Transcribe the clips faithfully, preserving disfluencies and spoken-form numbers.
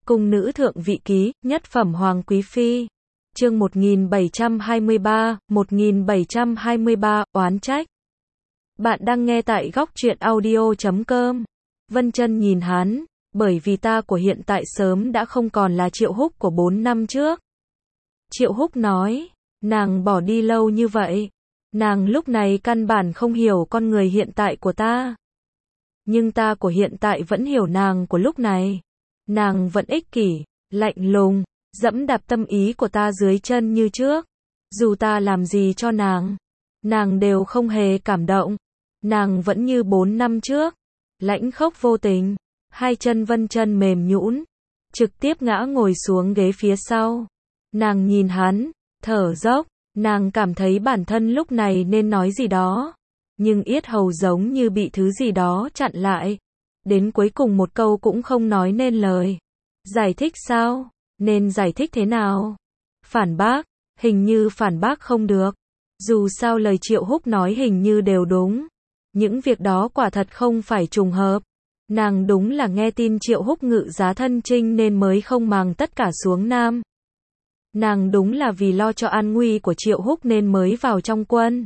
Cung nữ thượng vị ký, nhất phẩm hoàng quý phi. Chương một nghìn bảy trăm hai mươi ba, một nghìn bảy trăm hai mươi ba, oán trách. Bạn đang nghe tại góc truyện audio chấm com. Vân Chân nhìn hắn, bởi vì ta của hiện tại sớm đã không còn là Triệu Húc của bốn năm trước. Triệu Húc nói, nàng bỏ đi lâu như vậy, nàng lúc này căn bản không hiểu con người hiện tại của ta. Nhưng ta của hiện tại vẫn hiểu nàng của lúc này. Nàng vẫn ích kỷ, lạnh lùng, dẫm đạp tâm ý của ta dưới chân như trước. Dù ta làm gì cho nàng, nàng đều không hề cảm động. Nàng vẫn như bốn năm trước, lãnh khốc vô tình. Hai chân Vân Chân mềm nhũn, trực tiếp ngã ngồi xuống ghế phía sau. Nàng nhìn hắn, thở dốc, nàng cảm thấy bản thân lúc này nên nói gì đó, nhưng yết hầu giống như bị thứ gì đó chặn lại. Đến cuối cùng một câu cũng không nói nên lời. Giải thích sao? Nên giải thích thế nào? Phản bác? Hình như phản bác không được. Dù sao lời Triệu Húc nói hình như đều đúng. Những việc đó quả thật không phải trùng hợp. Nàng đúng là nghe tin Triệu Húc ngự giá thân chinh nên mới không màng tất cả xuống Nam. Nàng đúng là vì lo cho an nguy của Triệu Húc nên mới vào trong quân.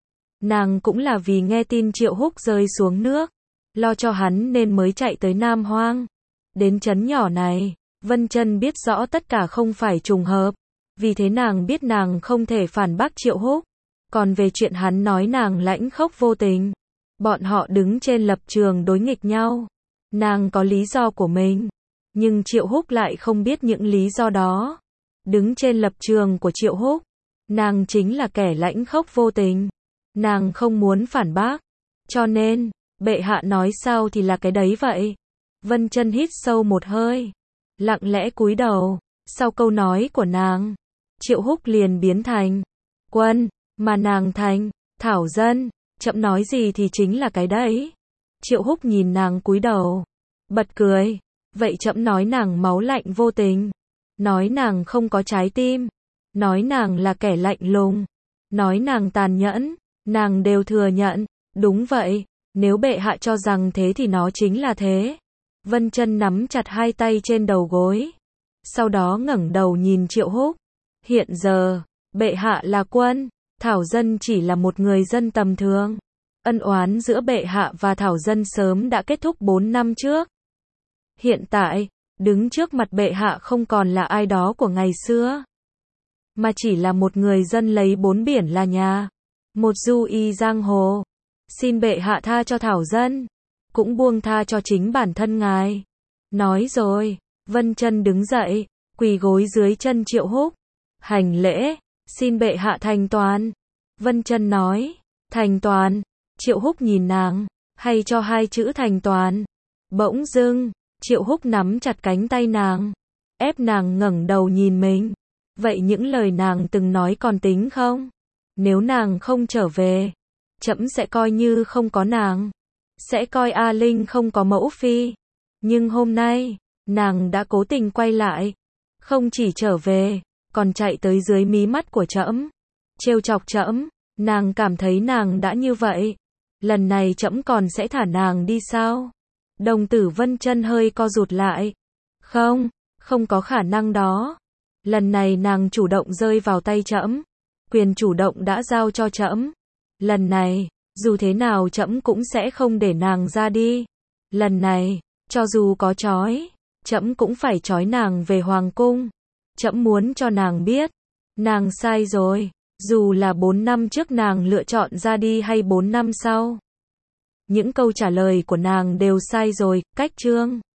Nàng cũng là vì nghe tin Triệu Húc rơi xuống nước, lo cho hắn nên mới chạy tới Nam Hoang. Đến trấn nhỏ này, Vân Chân biết rõ tất cả không phải trùng hợp. Vì thế nàng biết nàng không thể phản bác Triệu Húc. Còn về chuyện hắn nói nàng lãnh khốc vô tình, bọn họ đứng trên lập trường đối nghịch nhau. Nàng có lý do của mình, nhưng Triệu Húc lại không biết những lý do đó. Đứng trên lập trường của Triệu Húc, nàng chính là kẻ lãnh khốc vô tình. Nàng không muốn phản bác, cho nên bệ hạ nói sao thì là cái đấy vậy. Vân Chân hít sâu một hơi, lặng lẽ cúi đầu. Sau câu nói của nàng, Triệu Húc liền biến thành quân, mà nàng thành thảo dân. Chậm nói gì thì chính là cái đấy. Triệu Húc nhìn nàng cúi đầu, bật cười. Vậy chậm nói nàng máu lạnh vô tình, nói nàng không có trái tim, nói nàng là kẻ lạnh lùng, nói nàng tàn nhẫn, nàng đều thừa nhận. Đúng vậy, nếu bệ hạ cho rằng thế thì nó chính là thế. Vân Chân nắm chặt hai tay trên đầu gối, sau đó ngẩng đầu nhìn Triệu Húc. Hiện giờ, bệ hạ là quân, thảo dân chỉ là một người dân tầm thường. Ân oán giữa bệ hạ và thảo dân sớm đã kết thúc bốn năm trước. Hiện tại, đứng trước mặt bệ hạ không còn là ai đó của ngày xưa, mà chỉ là một người dân lấy bốn biển là nhà, một du y giang hồ. Xin bệ hạ tha cho thảo dân, cũng buông tha cho chính bản thân ngài. Nói rồi, Vân Chân đứng dậy, quỳ gối dưới chân Triệu Húc, hành lễ, xin bệ hạ thành toàn. Vân Chân nói, thành toàn. Triệu Húc nhìn nàng, hay cho hai chữ thành toàn. Bỗng dưng, Triệu Húc nắm chặt cánh tay nàng, ép nàng ngẩng đầu nhìn mình. Vậy những lời nàng từng nói còn tính không? Nếu nàng không trở về, trẫm sẽ coi như không có nàng, sẽ coi A Linh không có mẫu phi. Nhưng hôm nay, nàng đã cố tình quay lại, không chỉ trở về, còn chạy tới dưới mí mắt của trẫm, trêu chọc trẫm. Nàng cảm thấy nàng đã như vậy, lần này trẫm còn sẽ thả nàng đi sao? Đồng tử Vân Chân hơi co rụt lại. Không, không có khả năng đó. Lần này nàng chủ động rơi vào tay trẫm, quyền chủ động đã giao cho trẫm. Lần này, dù thế nào trẫm cũng sẽ không để nàng ra đi. Lần này, cho dù có trói, trẫm cũng phải trói nàng về hoàng cung. Trẫm muốn cho nàng biết, nàng sai rồi, dù là bốn năm trước nàng lựa chọn ra đi hay bốn năm sau. Những câu trả lời của nàng đều sai rồi. Cách chương